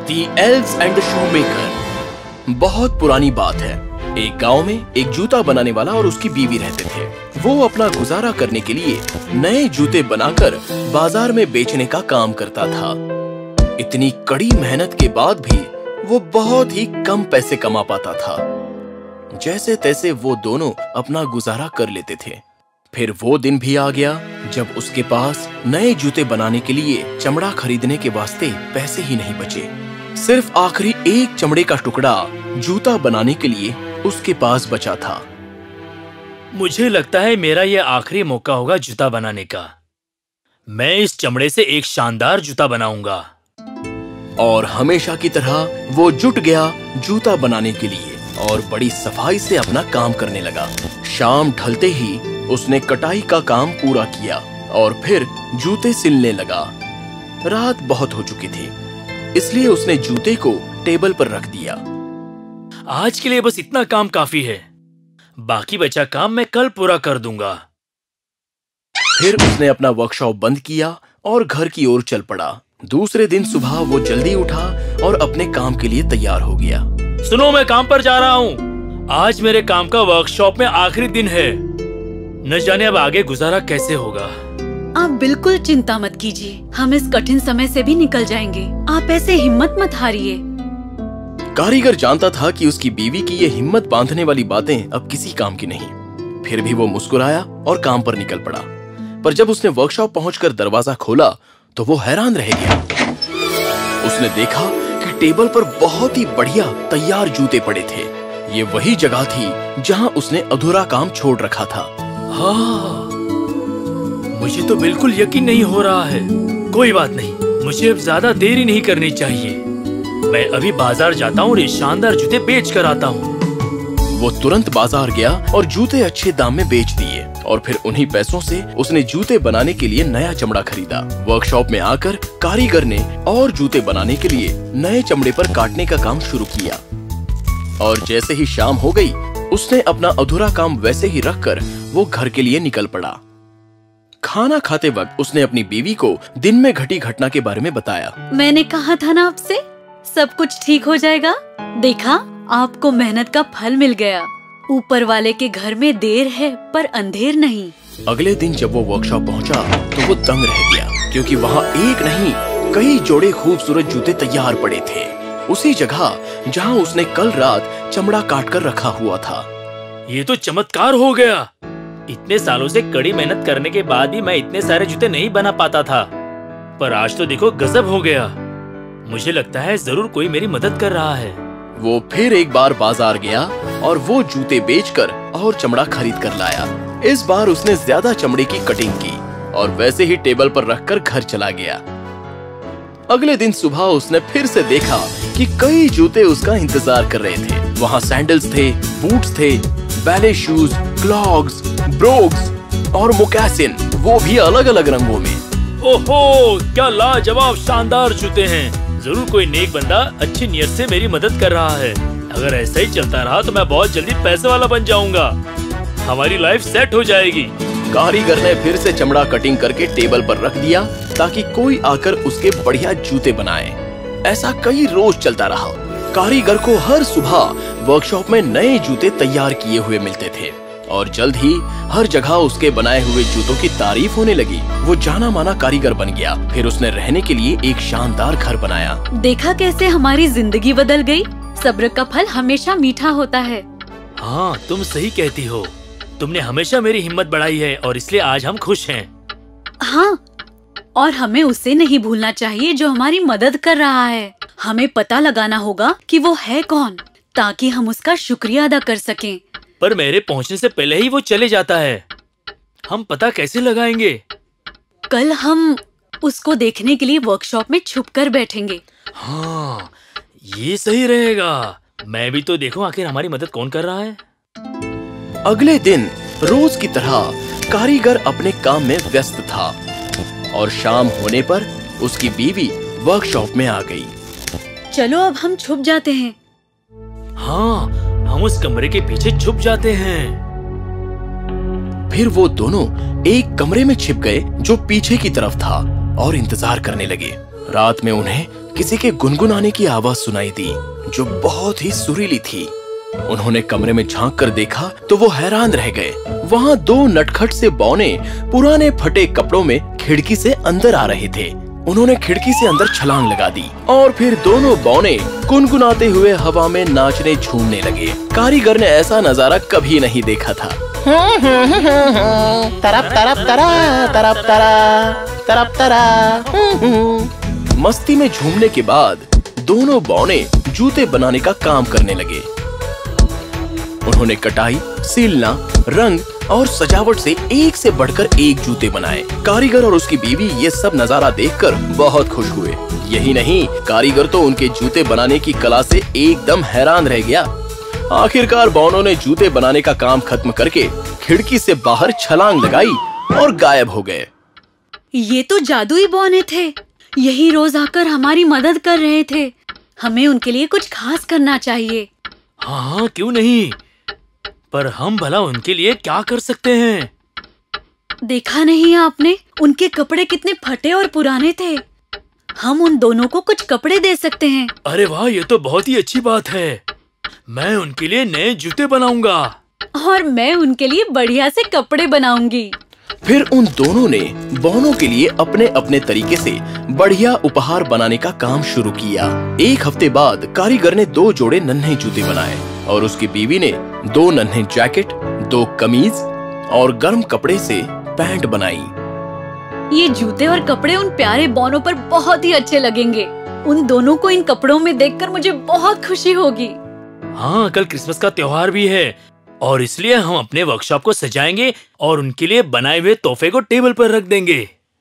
The elves and the shoemaker. बहुत पुरानी बात है। एक गांव में एक जूता बनाने वाला और उसकी बीवी रहते थे। वो अपना गुजारा करने के लिए नए जूते बनाकर बाजार में बेचने का काम करता था। इतनी कड़ी मेहनत के बाद भी वो बहुत ही कम पैसे कमा पाता था। जैसे तैसे वो दोनों अपना गुजारा कर लेते थे। फिर वो दिन भी आ गया जब उसके पास नए जूते बनाने के लिए चमड़ा खरीदने के वास्ते पैसे ही नहीं बचे। सिर्फ आखिरी एक चमड़े का टुकड़ा जूता बनाने के लिए उसके पास बचा था। मुझे लगता है मेरा यह आखिरी मौका होगा जूता बनाने का। मैं इस चमड़े से एक शानदार जूता बनाऊंगा। और हमेशा की तरह वो जुट गया जूता बनाने के लिए और बड़ी सफाई से अपना काम करने लगा। शाम ढलते ही उसने कटाई का काम पूरा किया और फिर जूते सिलने लगा। रात बहुत हो चुकी थी, इसलिए उसने जूते को टेबल पर रख दिया। आज के लिए बस इतना काम काफी है। बाकी बचा काम मैं कल पूरा कर दूंगा। फिर उसने अपना वर्कशॉप बंद किया और घर की ओर चल पड़ा। दूसरे दिन सुबह वो जल्दी उठा और अपने काम के लिए तैयार हो गया। सुनो, मैं काम पर जा रहा हूँ। आज मेरे काम का वर्कशॉप में आखिरी दिन है। न जाने अब आगे गुजारा कैसे होगा। आप बिल्कुल चिंता मत कीजिए, हम इस कठिन समय से भी निकल जाएंगे। आप ऐसे हिम्मत मत हारिए। कारीगर जानता था कि उसकी बीवी की ये हिम्मत बांधने वाली बातें अब किसी काम की नहीं। फिर भी वो मुस्कुराया और काम पर निकल पड़ा। पर जब उसने वर्कशॉप पहुंचकर दरवाजा खोला तो वो हैरान रह गया। उसने देखा कि टेबल पर बहुत ही बढ़िया तैयार जूते पड़े थे। ये वही जगह थी जहां उसने अधूरा काम छोड़ रखा था। हाँ, मुझे तो बिल्कुल यकीन नहीं हो रहा है। कोई बात नहीं, मुझे अब ज्यादा देरी नहीं करनी चाहिए। मैं अभी बाजार जाता हूँ और ये शानदार जूते बेच कर आता हूँ। वो तुरंत बाजार गया और जूते अच्छे दाम में बेच दिए और फिर उन्हीं पैसों से उसने जूते बनाने के लिए नया चमड़ा खरीदा। वर्कशॉप में आकर कारीगर ने और जूते बनाने के लिए नए चमड़े पर काटने का काम शुरू किया। और जैसे ही शाम हो गई, उसने अपना अधूरा काम वैसे ही रखकर वो घर के लिए निकल पड़ा। खाना खाते वक्त उसने अपनी बीवी को दिन में घटी घटना के बारे में बताया। मैंने कहा था ना आपसे, सब कुछ ठीक हो जाएगा। देखा, आपको मेहनत का फल मिल गया। ऊपर वाले के घर में देर है पर अंधेर नहीं। अगले दिन जब वो वर्कशॉप पहुंचा तो वो दंग रह गया, क्योंकि वहाँ एक नहीं कई जोड़े खूबसूरत जूते तैयार पड़े थे, उसी जगह जहाँ उसने कल रात चमड़ा काट कर रखा हुआ था। ये तो चमत्कार हो गया। इतने सालों से कड़ी मेहनत करने के बाद भी मैं इतने सारे जूते नहीं बना पाता था, पर आज तो देखो गजब हो गया। मुझे लगता है जरूर कोई मेरी मदद कर रहा है। वो फिर एक बार बाजार गया और वो जूते बेचकर और चमड़ा खरीद कर लाया। इस बार उसने ज्यादा चमड़े की कटिंग की और वैसे ही टेबल पर रखकर घर चला गया। अगले दिन सुबह उसने फिर से देखा कि कई जूते उसका इंतजार कर रहे थे। वहाँ सैंडल्स थे, बूट्स थे, बैले शूज, क्लॉग्स, ब्रोग्स और मोकासिन, वो भी अलग अलग रंगों में। ओहो, क्या लाजवाब शानदार जूते हैं। जरूर कोई नेक बंदा अच्छी नियत से मेरी मदद कर रहा है। अगर ऐसा ही चलता रहा तो मैं बहुत जल्दी पैसे वाला बन जाऊंगा। हमारी लाइफ सेट हो जाएगी। कारीगर ने फिर से चमड़ा कटिंग करके टेबल पर रख दिया ताकि कोई आकर उसके बढ़िया जूते बनाए। ऐसा कई रोज चलता रहा। कारीगर को हर सुबह वर्कशॉप में नए जूते तैयार किए हुए मिलते थे और जल्द ही हर जगह उसके बनाए हुए जूतों की तारीफ होने लगी। वो जाना माना कारीगर बन गया। फिर उसने रहने के लिए एक शानदार घर बनाया। देखा कैसे हमारी जिंदगी बदल गई। सब्र का फल हमेशा मीठा होता है। हाँ, तुम सही कहती हो। तुमने हमेशा मेरी हिम्मत बढ़ाई है और इसलिए आज हम खुश हैं। हाँ, और हमें उसे नहीं भूलना चाहिए जो हमारी मदद कर रहा है। हमें पता लगाना होगा कि वो है कौन, ताकि हम उसका शुक्रिया अदा कर सकें। पर मेरे पहुंचने से पहले ही वो चले जाता है। हम पता कैसे लगाएंगे? कल हम उसको देखने के लिए वर्कशॉप में छुपकर बैठेंगे। हाँ, ये सही रहेगा। मैं भी तो देखूं आखिर हमारी मदद कौन कर रहा है। अगले दिन रोज की तरह कारीगर अपने काम में व्यस्त था और शाम होने पर उसकी बीवी वर्कशॉप में आ गई। चलो अब हम छुप जाते हैं। हाँ, हम उस कमरे के पीछे छुप जाते हैं। फिर वो दोनों एक कमरे में छिप गए जो पीछे की तरफ था और इंतजार करने लगे। रात में उन्हें किसी के गुनगुनाने की आवाज सुनाई दी जो बहुत ही सुरीली थी। उन्होंने कमरे में झांक कर देखा तो वो हैरान रह गए। वहाँ दो नटखट से बौने पुराने फटे कपड़ों में खिड़की से अंदर आ रहे थे। उन्होंने खिड़की से अंदर छलांग लगा दी और फिर दोनों बौने गुनगुनाते हुए हवा में नाचने झूमने लगे। कारीगर ने ऐसा नजारा कभी नहीं देखा था। तरप तरप तरा तरप तरा तरप तरा। मस्ती में झूमने के बाद दोनों बौने जूते बनाने का काम करने लगे। उन्होंने कटाई, सीलना, रंग और सजावट से एक से बढ़कर एक जूते बनाए। कारीगर और उसकी बीवी ये सब नजारा देखकर बहुत खुश हुए। यही नहीं, कारीगर तो उनके जूते बनाने की कला से एकदम हैरान रह गया। आखिरकार बौनों ने जूते बनाने का काम खत्म करके खिड़की से बाहर छलांग लगाई और गायब हो गए। ये तो जादुई बौने थे। यही रोज आकर हमारी मदद कर रहे थे। हमें उनके लिए कुछ खास करना चाहिए। हाँ, क्यों नहीं, पर हम भला उनके लिए क्या कर सकते हैं? देखा नहीं आपने, उनके कपड़े कितने फटे और पुराने थे। हम उन दोनों को कुछ कपड़े दे सकते हैं। अरे वाह, ये तो बहुत ही अच्छी बात है। मैं उनके लिए नए जूते बनाऊंगा। और मैं उनके लिए बढ़िया से कपड़े बनाऊंगी। फिर उन दोनों ने बौनों के लिए अपने अपने तरीके से बढ़िया उपहार बनाने का काम शुरू किया। एक हफ्ते बाद कारीगर ने 2 जोड़े नन्हे जूते बनाए और उसकी बीवी ने 2 नन्हे जैकेट, 2 कमीज और गर्म कपड़े से पैंट बनाई। ये जूते और कपड़े उन प्यारे बौनों पर बहुत ही अच्छे लगेंगे। उन दोनों को इन कपड़ों में देखकर मुझे बहुत खुशी होगी। हाँ, कल क्रिसमस का त्योहार भी है और इसलिए हम अपने वर्कशॉप को सजाएंगे और उनके लिए बनाए हुए तोहफे को टेबल पर रख देंगे।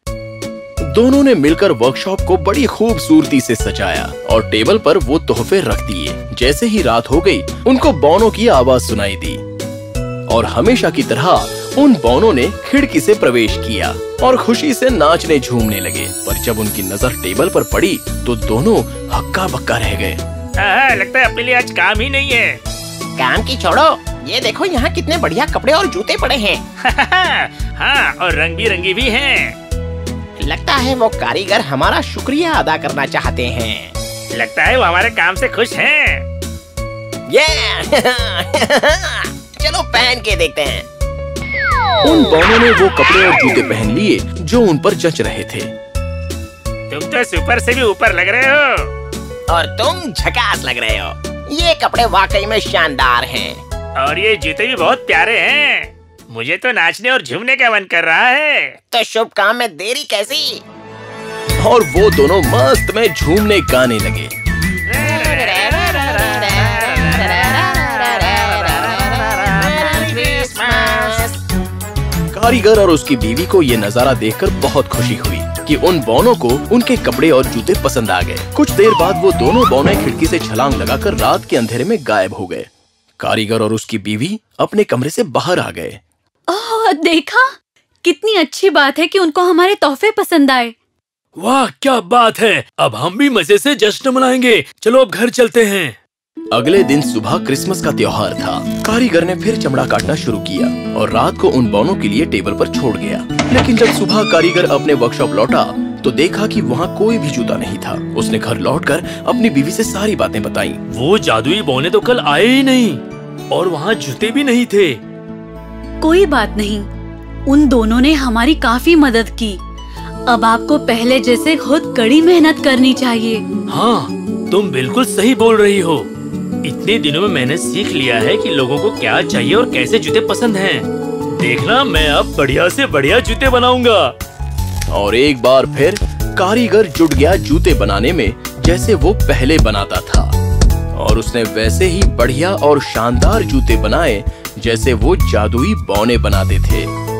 दोनों ने मिलकर वर्कशॉप को बड़ी खूबसूरती से सजाया और टेबल पर वो तोहफे रख दिए। जैसे ही रात हो गई, उनको बौनों की आवाज सुनाई दी और हमेशा की तरह उन बौनों ने खिड़की से प्रवेश किया और खुशी से नाचने झूमने लगे। पर जब उनकी नजर टेबल पर पड़ी तो दोनों हक्का बक्का रह गए। लगता है अपने लिए आज काम ही नहीं है। काम की छोड़ो, ये देखो यहाँ कितने बढ़िया कपड़े और जूते पड़े हैं। हाँ, और रंग बिरंगी भी हैं। लगता है वो कारीगर हमारा शुक्रिया अदा करना चाहते हैं। लगता है वो हमारे काम से खुश हैं। ये चलो पहन के देखते हैं। उन बौनों ने वो कपड़े और जूते पहन लिए जो उन पर जच रहे थे। तुम तो सुपर से भी ऊपर लग रहे हो। और तुम झकास लग रहे हो। ये कपड़े वाकई में शानदार हैं। और ये जूते भी बहुत प्यारे हैं। मुझे तो नाचने और झूमने का मन कर रहा है। तो शुभ काम में देरी कैसी? और वो दोनों मस्त में झूमने गाने लगे। कारीगर और उसकी बीवी को ये नजारा देखकर बहुत खुशी हुई कि उन बौनों को उनके कपड़े और जूते पसंद आ गए। कुछ देर बाद वो दोनों बौने खिड़की से छलांग लगाकर रात के अंधेरे में गायब हो गए। कारीगर और उसकी बीवी अपने कमरे से बाहर आ गए। ओह, देखा, कितनी अच्छी बात है कि उनको हमारे तोहफे पसंद आए। वाह, क्या बात है। अब हम भी मजे से जश्न मनाएंगे। चलो अब घर चलते हैं। अगले दिन सुबह क्रिसमस का त्योहार था। कारीगर ने फिर चमड़ा काटना शुरू किया और रात को उन बौनों के लिए टेबल पर छोड़ गया। लेकिन जब सुबह कारीगर अपने वर्कशॉप लौटा तो देखा कि वहाँ कोई भी जूता नहीं था। उसने घर लौटकर अपनी बीवी से सारी बातें बताई। वो जादुई बौने तो कल आए ही नहीं और वहाँ जूते भी नहीं थे। कोई बात नहीं, उन दोनों ने हमारी काफी मदद की। अब आपको पहले जैसे खुद कड़ी मेहनत करनी चाहिए। हाँ, तुम बिल्कुल सही बोल रही हो। इतने दिनों में मैंने सीख लिया है कि लोगों को क्या चाहिए और कैसे जूते पसंद हैं। देखना, मैं अब बढ़िया से बढ़िया जूते बनाऊंगा। और एक बार फिर कारीगर जुट गया जूते बनाने में जैसे वो पहले बनाता था और उसने वैसे ही बढ़िया और शानदार जूते बनाए जैसे वो जादुई बौने बनाते थे।